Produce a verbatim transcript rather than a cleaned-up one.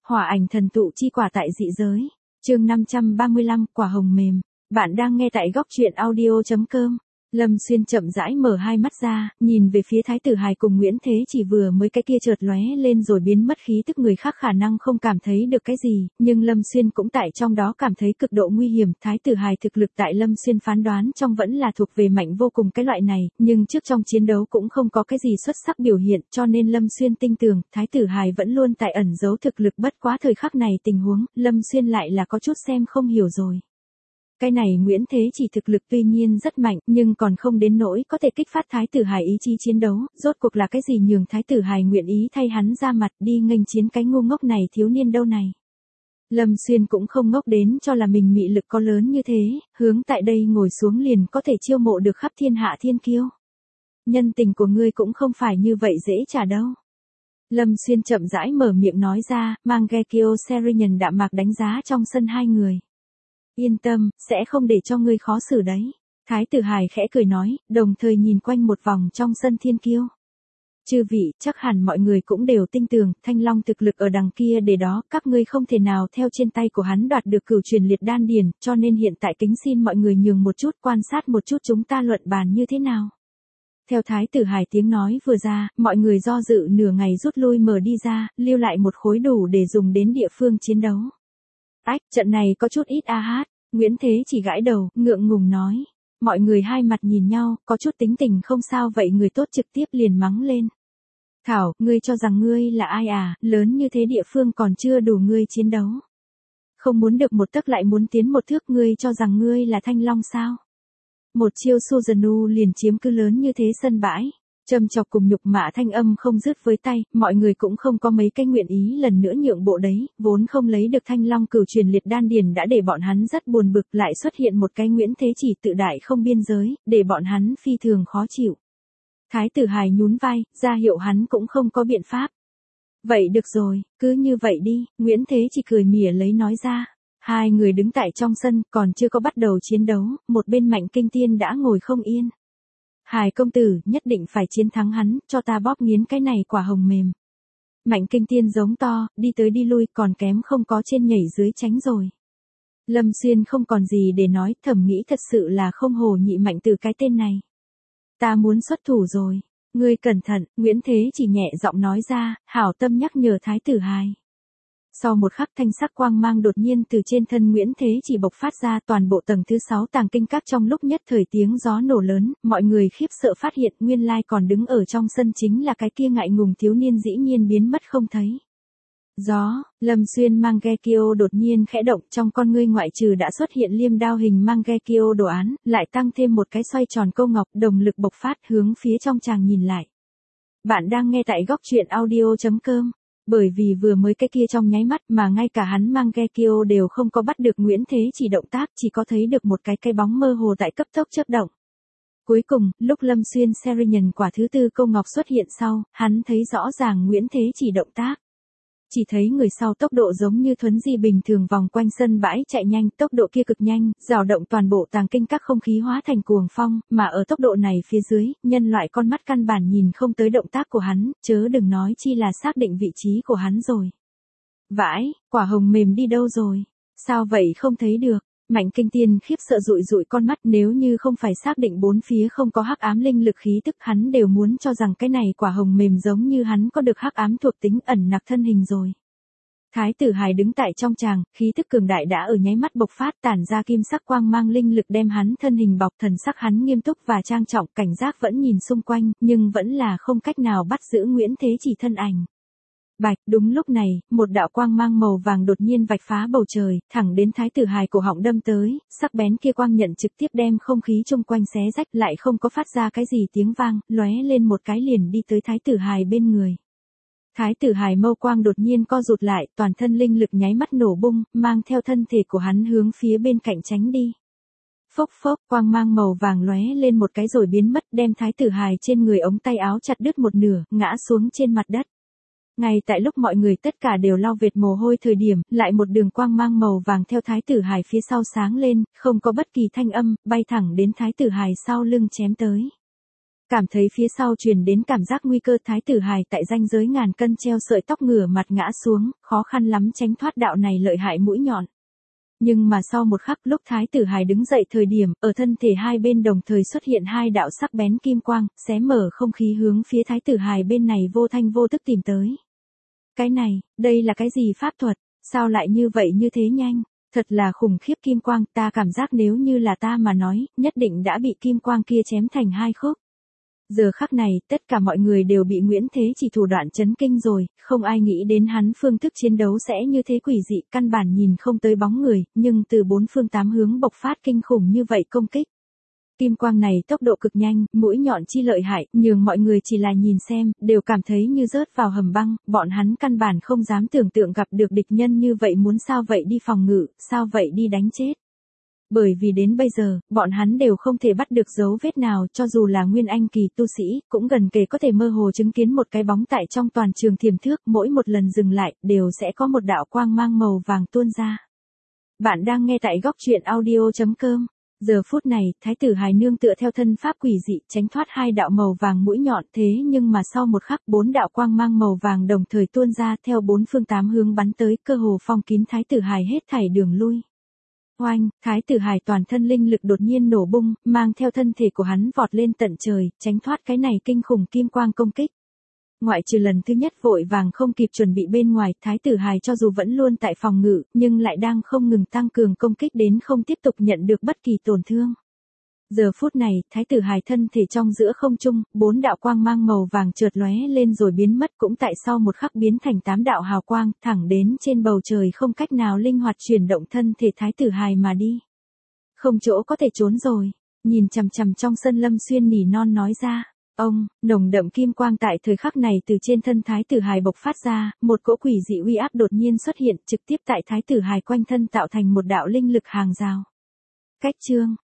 Hỏa ảnh thần tụ chi quả tại dị giới. Chương năm trăm ba mươi lăm, quả hồng mềm. Bạn đang nghe tại góc truyện audio chấm com. Lâm Xuyên chậm rãi mở hai mắt ra, nhìn về phía Thái tử Hài cùng Nguyễn Thế Chỉ vừa mới cái kia chợt lóe lên rồi biến mất khí tức người khác khả năng không cảm thấy được cái gì, nhưng Lâm Xuyên cũng tại trong đó cảm thấy cực độ nguy hiểm. Thái tử Hài thực lực tại Lâm Xuyên phán đoán trong vẫn là thuộc về mạnh vô cùng cái loại này, nhưng trước trong chiến đấu cũng không có cái gì xuất sắc biểu hiện, cho nên Lâm Xuyên tin tưởng Thái tử Hài vẫn luôn tại ẩn giấu thực lực, bất quá thời khắc này tình huống, Lâm Xuyên lại là có chút xem không hiểu rồi. Cái này Nguyễn Thế Chỉ thực lực tuy nhiên rất mạnh, nhưng còn không đến nỗi có thể kích phát Thái tử Hài ý chí chiến đấu, rốt cuộc là cái gì nhường Thái tử Hài nguyện ý thay hắn ra mặt đi nghênh chiến cái ngu ngốc này thiếu niên đâu này. Lâm Xuyên cũng không ngốc đến cho là mình mị lực có lớn như thế, hướng tại đây ngồi xuống liền có thể chiêu mộ được khắp thiên hạ thiên kiêu. Nhân tình của ngươi cũng không phải như vậy dễ trả đâu. Lâm Xuyên chậm rãi mở miệng nói ra, mang Gekio Serian đạm mạc đánh giá trong sân hai người. Yên tâm, sẽ không để cho ngươi khó xử đấy. Thái tử Hài khẽ cười nói, đồng thời nhìn quanh một vòng trong sân thiên kiêu. Chư vị, chắc hẳn mọi người cũng đều tin tưởng, Thanh Long thực lực ở đằng kia để đó, các ngươi không thể nào theo trên tay của hắn đoạt được cửu truyền liệt đan điền, cho nên hiện tại kính xin mọi người nhường một chút, quan sát một chút chúng ta luận bàn như thế nào. Theo Thái tử Hài tiếng nói vừa ra, mọi người do dự nửa ngày rút lui mở đi ra, lưu lại một khối đủ để dùng đến địa phương chiến đấu. Ách, trận này có chút ít a hát, Nguyễn Thế Chỉ gãi đầu, ngượng ngùng nói. Mọi người hai mặt nhìn nhau, có chút tính tình không sao vậy người tốt trực tiếp liền mắng lên. Thảo, ngươi cho rằng ngươi là ai à, lớn như thế địa phương còn chưa đủ ngươi chiến đấu. Không muốn được một tấc lại muốn tiến một thước, ngươi cho rằng ngươi là Thanh Long sao. Một chiêu Suzanu liền chiếm cứ lớn như thế sân bãi. Châm chọc cùng nhục mạ thanh âm không dứt với tay, mọi người cũng không có mấy cái nguyện ý lần nữa nhượng bộ đấy, vốn không lấy được Thanh Long cửu truyền liệt đan điền đã để bọn hắn rất buồn bực, lại xuất hiện một cái Nguyễn Thế Chỉ tự đại không biên giới, để bọn hắn phi thường khó chịu. Thái tử Hài nhún vai, ra hiệu hắn cũng không có biện pháp. Vậy được rồi, cứ như vậy đi, Nguyễn Thế Chỉ cười mỉa lấy nói ra. Hai người đứng tại trong sân, còn chưa có bắt đầu chiến đấu, một bên Mạnh Kinh Tiên đã ngồi không yên. Hài công tử, nhất định phải chiến thắng hắn, cho ta bóp nghiến cái này quả hồng mềm. Mạnh Kinh Tiên giống to, đi tới đi lui, còn kém không có trên nhảy dưới tránh rồi. Lâm Xuyên không còn gì để nói, thầm nghĩ thật sự là không hồ nhị Mạnh từ cái tên này. Ta muốn xuất thủ rồi, ngươi cẩn thận, Nguyễn Thế Chỉ nhẹ giọng nói ra, hảo tâm nhắc nhở Thái tử Hài. Sau một khắc thanh sắc quang mang đột nhiên từ trên thân Nguyễn Thế Chỉ bộc phát ra, toàn bộ tầng thứ sáu tàng kinh các trong lúc nhất thời tiếng gió nổ lớn, mọi người khiếp sợ phát hiện nguyên lai còn đứng ở trong sân chính là cái kia ngại ngùng thiếu niên dĩ nhiên biến mất không thấy. Gió, Lâm Xuyên mang Gekio đột nhiên khẽ động, trong con ngươi ngoại trừ đã xuất hiện liêm đao hình mang Gekio đồ án, lại tăng thêm một cái xoay tròn câu ngọc, đồng lực bộc phát hướng phía trong chàng nhìn lại. Bạn đang nghe tại góc truyện audio chấm com. Bởi vì vừa mới cái kia trong nháy mắt mà ngay cả hắn mang Gekio đều không có bắt được Nguyễn Thế Chỉ động tác, chỉ có thấy được một cái cái bóng mơ hồ tại cấp tốc chớp động. Cuối cùng, lúc Lâm Xuyên Serian quả thứ tư câu ngọc xuất hiện sau, hắn thấy rõ ràng Nguyễn Thế Chỉ động tác. Chỉ thấy người sau tốc độ giống như thuấn di bình thường vòng quanh sân bãi chạy nhanh, tốc độ kia cực nhanh, dao động toàn bộ tàng kinh các không khí hóa thành cuồng phong, mà ở tốc độ này phía dưới, nhân loại con mắt căn bản nhìn không tới động tác của hắn, chớ đừng nói chi là xác định vị trí của hắn rồi. Vãi, quả hồng mềm đi đâu rồi? Sao vậy không thấy được? Mạnh Kinh Tiên khiếp sợ dụi dụi con mắt, nếu như không phải xác định bốn phía không có hắc ám linh lực khí tức, hắn đều muốn cho rằng cái này quả hồng mềm giống như hắn có được hắc ám thuộc tính ẩn nặc thân hình rồi. Thái tử Hài đứng tại trong tràng, khí tức cường đại đã ở nháy mắt bộc phát, tản ra kim sắc quang mang linh lực đem hắn thân hình bọc, thần sắc hắn nghiêm túc và trang trọng, cảnh giác vẫn nhìn xung quanh, nhưng vẫn là không cách nào bắt giữ Nguyễn Thế Chỉ thân ảnh. Bạch, đúng lúc này, một đạo quang mang màu vàng đột nhiên vạch phá bầu trời, thẳng đến Thái tử Hài cổ họng đâm tới, sắc bén kia quang nhận trực tiếp đem không khí chung quanh xé rách, lại không có phát ra cái gì tiếng vang, lóe lên một cái liền đi tới Thái tử Hài bên người. Thái tử Hài mâu quang đột nhiên co rụt lại, toàn thân linh lực nháy mắt nổ bung, mang theo thân thể của hắn hướng phía bên cạnh tránh đi. Phốc phốc, quang mang màu vàng lóe lên một cái rồi biến mất, đem Thái tử Hài trên người ống tay áo chặt đứt một nửa, ngã xuống trên mặt đất. Ngay tại lúc mọi người tất cả đều lau vệt mồ hôi thời điểm, lại một đường quang mang màu vàng theo Thái tử Hài phía sau sáng lên, không có bất kỳ thanh âm, bay thẳng đến Thái tử Hài sau lưng chém tới. Cảm thấy phía sau truyền đến cảm giác nguy cơ, thái tử hài tại ranh giới ngàn cân treo sợi tóc ngửa mặt ngã xuống, khó khăn lắm tránh thoát đạo này lợi hại mũi nhọn. Nhưng mà sau một khắc, lúc thái tử hài đứng dậy thời điểm, ở thân thể hai bên đồng thời xuất hiện hai đạo sắc bén kim quang, xé mở không khí hướng phía thái tử hài bên này vô thanh vô tức tìm tới. Cái này, đây là cái gì pháp thuật, sao lại như vậy như thế nhanh, thật là khủng khiếp kim quang, ta cảm giác nếu như là ta mà nói, nhất định đã bị kim quang kia chém thành hai khúc. Giờ khắc này, tất cả mọi người đều bị Nguyễn Thế Chỉ thủ đoạn chấn kinh rồi, không ai nghĩ đến hắn phương thức chiến đấu sẽ như thế quỷ dị, căn bản nhìn không tới bóng người, nhưng từ bốn phương tám hướng bộc phát kinh khủng như vậy công kích. Kim quang này tốc độ cực nhanh, mũi nhọn chi lợi hại, nhường mọi người chỉ là nhìn xem, đều cảm thấy như rớt vào hầm băng, bọn hắn căn bản không dám tưởng tượng gặp được địch nhân như vậy, muốn sao vậy đi phòng ngự, sao vậy đi đánh chết. Bởi vì đến bây giờ, bọn hắn đều không thể bắt được dấu vết nào, cho dù là nguyên anh kỳ tu sĩ, cũng gần kề có thể mơ hồ chứng kiến một cái bóng tại trong toàn trường thiềm thước, mỗi một lần dừng lại, đều sẽ có một đạo quang mang màu vàng tuôn ra. Bạn đang nghe tại góc truyện audio chấm com. Giờ phút này, thái tử hài nương tựa theo thân pháp quỷ dị, tránh thoát hai đạo màu vàng mũi nhọn, thế nhưng mà sau một khắc, bốn đạo quang mang màu vàng đồng thời tuôn ra theo bốn phương tám hướng bắn tới, cơ hồ phong kín thái tử hài hết thảy đường lui. Oanh, thái tử hài toàn thân linh lực đột nhiên nổ bung, mang theo thân thể của hắn vọt lên tận trời, tránh thoát cái này kinh khủng kim quang công kích. Ngoại trừ lần thứ nhất vội vàng không kịp chuẩn bị bên ngoài, thái tử hài cho dù vẫn luôn tại phòng ngự, nhưng lại đang không ngừng tăng cường công kích đến không tiếp tục nhận được bất kỳ tổn thương. Giờ phút này, thái tử hài thân thể trong giữa không trung, bốn đạo quang mang màu vàng chợt lóe lên rồi biến mất, cũng tại sau một khắc biến thành tám đạo hào quang, thẳng đến trên bầu trời, không cách nào linh hoạt chuyển động thân thể thái tử hài mà đi. Không chỗ có thể trốn rồi, nhìn chằm chằm trong sân Lâm Xuyên nỉ non nói ra. Ông, nồng đậm kim quang tại thời khắc này từ trên thân thái tử hài bộc phát ra, một cỗ quỷ dị uy áp đột nhiên xuất hiện, trực tiếp tại thái tử hài quanh thân tạo thành một đạo linh lực hàng rào. Cách chương